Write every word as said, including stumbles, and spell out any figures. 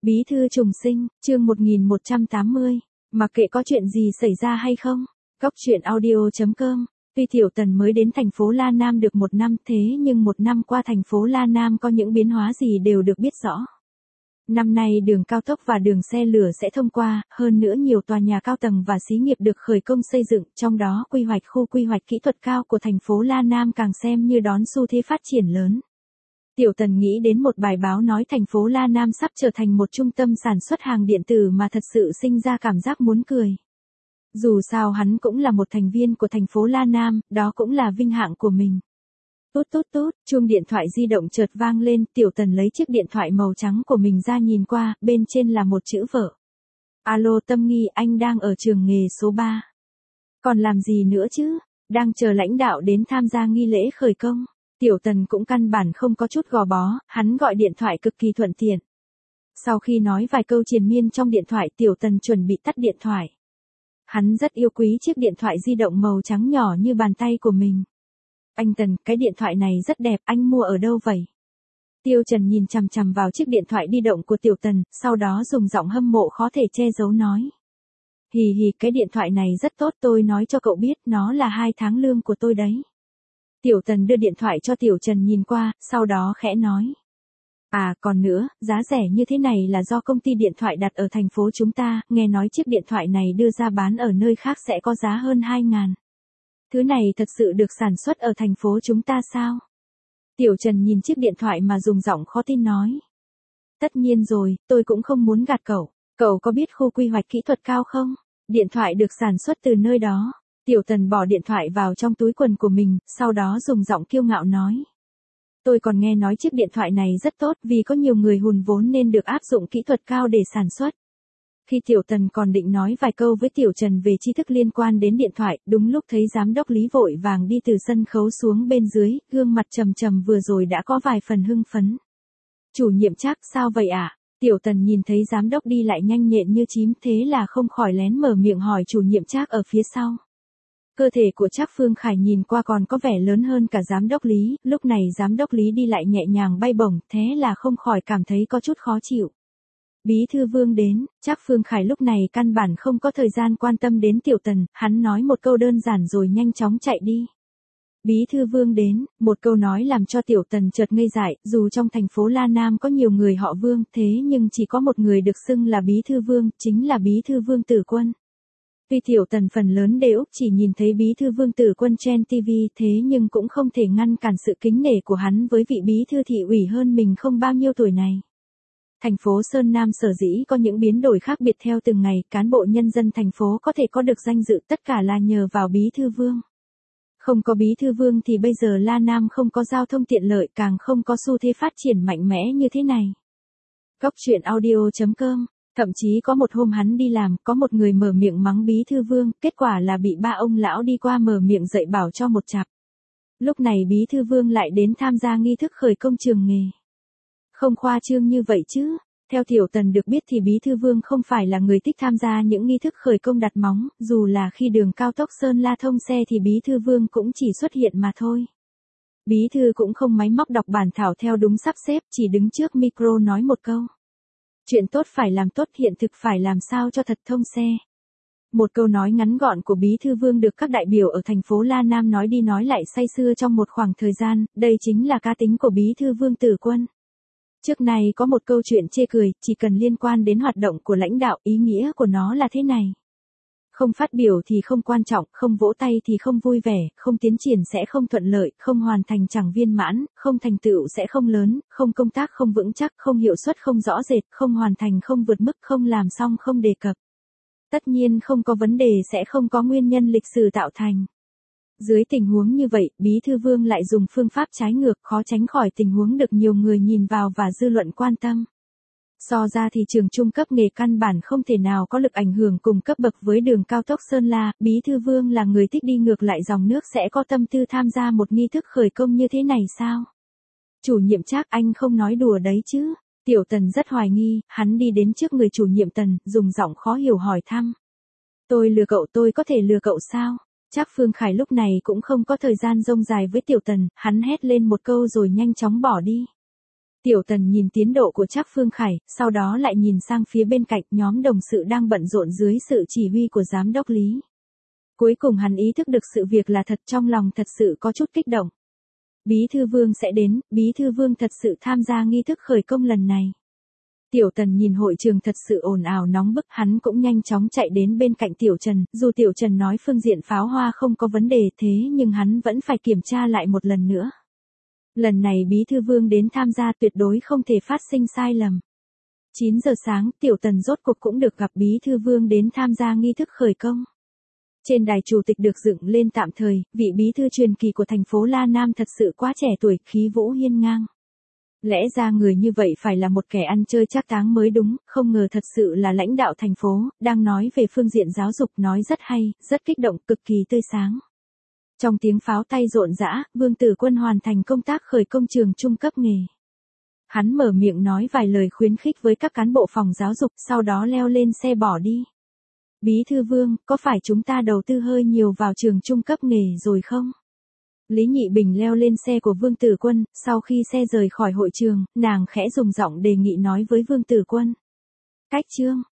Bí thư trùng sinh, chương một nghìn một trăm tám mươi. Mặc kệ có chuyện gì xảy ra hay không. Cóc truyện audio chấm com. Tuy Tiểu Tần mới đến thành phố La Nam được một năm, thế nhưng một năm qua thành phố La Nam có những biến hóa gì đều được biết rõ. Năm nay đường cao tốc và đường xe lửa sẽ thông qua, hơn nữa nhiều tòa nhà cao tầng và xí nghiệp được khởi công xây dựng, trong đó quy hoạch khu quy hoạch kỹ thuật cao của thành phố La Nam càng xem như đón xu thế phát triển lớn. Tiểu Tần nghĩ đến một bài báo nói thành phố La Nam sắp trở thành một trung tâm sản xuất hàng điện tử mà thật sự sinh ra cảm giác muốn cười. Dù sao hắn cũng là một thành viên của thành phố La Nam, đó cũng là vinh hạng của mình. Tút tút tút, chuông điện thoại di động chợt vang lên, Tiểu Tần lấy chiếc điện thoại màu trắng của mình ra nhìn qua, bên trên là một chữ vợ. Alo Tâm Nghi, anh đang ở trường nghề số ba. Còn làm gì nữa chứ, đang chờ lãnh đạo đến tham gia nghi lễ khởi công. Tiểu Tần cũng căn bản không có chút gò bó, hắn gọi điện thoại cực kỳ thuận tiện. Sau khi nói vài câu triền miên trong điện thoại, Tiểu Tần chuẩn bị tắt điện thoại. Hắn rất yêu quý chiếc điện thoại di động màu trắng nhỏ như bàn tay của mình. Anh Tần, cái điện thoại này rất đẹp, anh mua ở đâu vậy? Tiêu Trần nhìn chằm chằm vào chiếc điện thoại di động của Tiểu Tần, sau đó dùng giọng hâm mộ khó thể che giấu nói. Hì hì, cái điện thoại này rất tốt, tôi nói cho cậu biết, nó là hai tháng lương của tôi đấy. Tiểu Tần đưa điện thoại cho Tiểu Trần nhìn qua, sau đó khẽ nói. À, còn nữa, giá rẻ như thế này là do công ty điện thoại đặt ở thành phố chúng ta, nghe nói chiếc điện thoại này đưa ra bán ở nơi khác sẽ có giá hơn hai ngàn. Thứ này thật sự được sản xuất ở thành phố chúng ta sao? Tiểu Trần nhìn chiếc điện thoại mà dùng giọng khó tin nói. Tất nhiên rồi, tôi cũng không muốn gạt cậu. Cậu có biết khu quy hoạch kỹ thuật cao không? Điện thoại được sản xuất từ nơi đó. Tiểu Tần bỏ điện thoại vào trong túi quần của mình, sau đó dùng giọng kiêu ngạo nói. Tôi còn nghe nói chiếc điện thoại này rất tốt vì có nhiều người hùn vốn nên được áp dụng kỹ thuật cao để sản xuất. Khi Tiểu Tần còn định nói vài câu với Tiểu Trần về tri thức liên quan đến điện thoại, đúng lúc thấy giám đốc Lý vội vàng đi từ sân khấu xuống bên dưới, gương mặt trầm trầm vừa rồi đã có vài phần hưng phấn. Chủ nhiệm Trác, sao vậy ạ? À? Tiểu Tần nhìn thấy giám đốc đi lại nhanh nhẹn như chím, thế là không khỏi lén mở miệng hỏi chủ nhiệm Trác ở phía sau. Cơ thể của Trác Phương Khải nhìn qua còn có vẻ lớn hơn cả giám đốc Lý, lúc này giám đốc Lý đi lại nhẹ nhàng bay bổng, thế là không khỏi cảm thấy có chút khó chịu. Bí thư Vương đến, Trác Phương Khải lúc này căn bản không có thời gian quan tâm đến Tiểu Tần, hắn nói một câu đơn giản rồi nhanh chóng chạy đi. Bí thư Vương đến, một câu nói làm cho Tiểu Tần chợt ngây dại, dù trong thành phố La Nam có nhiều người họ Vương, thế nhưng chỉ có một người được xưng là Bí thư Vương, chính là Bí thư Vương Tử Quân. Tuy Tiểu Tần phần lớn đều chỉ nhìn thấy Bí thư Vương Tử Quân trên ti vi, thế nhưng cũng không thể ngăn cản sự kính nể của hắn với vị bí thư thị ủy hơn mình không bao nhiêu tuổi này. Thành phố Sơn Nam sở dĩ có những biến đổi khác biệt theo từng ngày, cán bộ nhân dân thành phố có thể có được danh dự tất cả là nhờ vào Bí thư Vương. Không có Bí thư Vương thì bây giờ La Nam không có giao thông tiện lợi, càng không có xu thế phát triển mạnh mẽ như thế này. Cóc truyện audio chấm com. Thậm chí có một hôm hắn đi làm, có một người mở miệng mắng Bí thư Vương, kết quả là bị ba ông lão đi qua mở miệng dạy bảo cho một chặp. Lúc này Bí thư Vương lại đến tham gia nghi thức khởi công trường nghề. Không khoa trương như vậy chứ. Theo Tiểu Tần được biết thì Bí thư Vương không phải là người thích tham gia những nghi thức khởi công đặt móng, dù là khi đường cao tốc Sơn La thông xe thì Bí thư Vương cũng chỉ xuất hiện mà thôi. Bí thư cũng không máy móc đọc bản thảo theo đúng sắp xếp, chỉ đứng trước micro nói một câu. Chuyện tốt phải làm tốt, hiện thực phải làm sao cho thật thông xe. Một câu nói ngắn gọn của Bí thư Vương được các đại biểu ở thành phố La Nam nói đi nói lại say sưa trong một khoảng thời gian, đây chính là cá tính của Bí thư Vương Tử Quân. Trước này có một câu chuyện chê cười, chỉ cần liên quan đến hoạt động của lãnh đạo, ý nghĩa của nó là thế này. Không phát biểu thì không quan trọng, không vỗ tay thì không vui vẻ, không tiến triển sẽ không thuận lợi, không hoàn thành chẳng viên mãn, không thành tựu sẽ không lớn, không công tác không vững chắc, không hiệu suất không rõ rệt, không hoàn thành không vượt mức, không làm xong không đề cập. Tất nhiên không có vấn đề sẽ không có nguyên nhân lịch sử tạo thành. Dưới tình huống như vậy, Bí thư Vương lại dùng phương pháp trái ngược, khó tránh khỏi tình huống được nhiều người nhìn vào và dư luận quan tâm. So ra thì trường trung cấp nghề căn bản không thể nào có lực ảnh hưởng cùng cấp bậc với đường cao tốc Sơn La, Bí thư Vương là người thích đi ngược lại dòng nước sẽ có tâm tư tham gia một nghi thức khởi công như thế này sao? Chủ nhiệm Trác, anh không nói đùa đấy chứ? Tiểu Tần rất hoài nghi, hắn đi đến trước người chủ nhiệm Tần, dùng giọng khó hiểu hỏi thăm. Tôi lừa cậu, tôi có thể lừa cậu sao? Trác Phương Khải lúc này cũng không có thời gian rông dài với Tiểu Tần, hắn hét lên một câu rồi nhanh chóng bỏ đi. Tiểu Tần nhìn tiến độ của Trác Phương Khải, sau đó lại nhìn sang phía bên cạnh nhóm đồng sự đang bận rộn dưới sự chỉ huy của giám đốc Lý. Cuối cùng hắn ý thức được sự việc là thật, trong lòng thật sự có chút kích động. Bí thư Vương sẽ đến, Bí thư Vương thật sự tham gia nghi thức khởi công lần này. Tiểu Tần nhìn hội trường thật sự ồn ào nóng bức, hắn cũng nhanh chóng chạy đến bên cạnh Tiểu Trần, dù Tiểu Trần nói phương diện pháo hoa không có vấn đề thế nhưng hắn vẫn phải kiểm tra lại một lần nữa. Lần này Bí thư Vương đến tham gia tuyệt đối không thể phát sinh sai lầm. chín giờ sáng, Tiểu Tần rốt cuộc cũng được gặp Bí thư Vương đến tham gia nghi thức khởi công. Trên đài chủ tịch được dựng lên tạm thời, vị bí thư truyền kỳ của thành phố La Nam thật sự quá trẻ tuổi, khí vũ hiên ngang. Lẽ ra người như vậy phải là một kẻ ăn chơi trác táng mới đúng, không ngờ thật sự là lãnh đạo thành phố, đang nói về phương diện giáo dục, nói rất hay, rất kích động, cực kỳ tươi sáng. Trong tiếng pháo tay rộn rã, Vương Tử Quân hoàn thành công tác khởi công trường trung cấp nghề. Hắn mở miệng nói vài lời khuyến khích với các cán bộ phòng giáo dục, sau đó leo lên xe bỏ đi. Bí thư Vương, có phải chúng ta đầu tư hơi nhiều vào trường trung cấp nghề rồi không? Lý Nhị Bình leo lên xe của Vương Tử Quân, sau khi xe rời khỏi hội trường, nàng khẽ dùng giọng đề nghị nói với Vương Tử Quân. Cách chương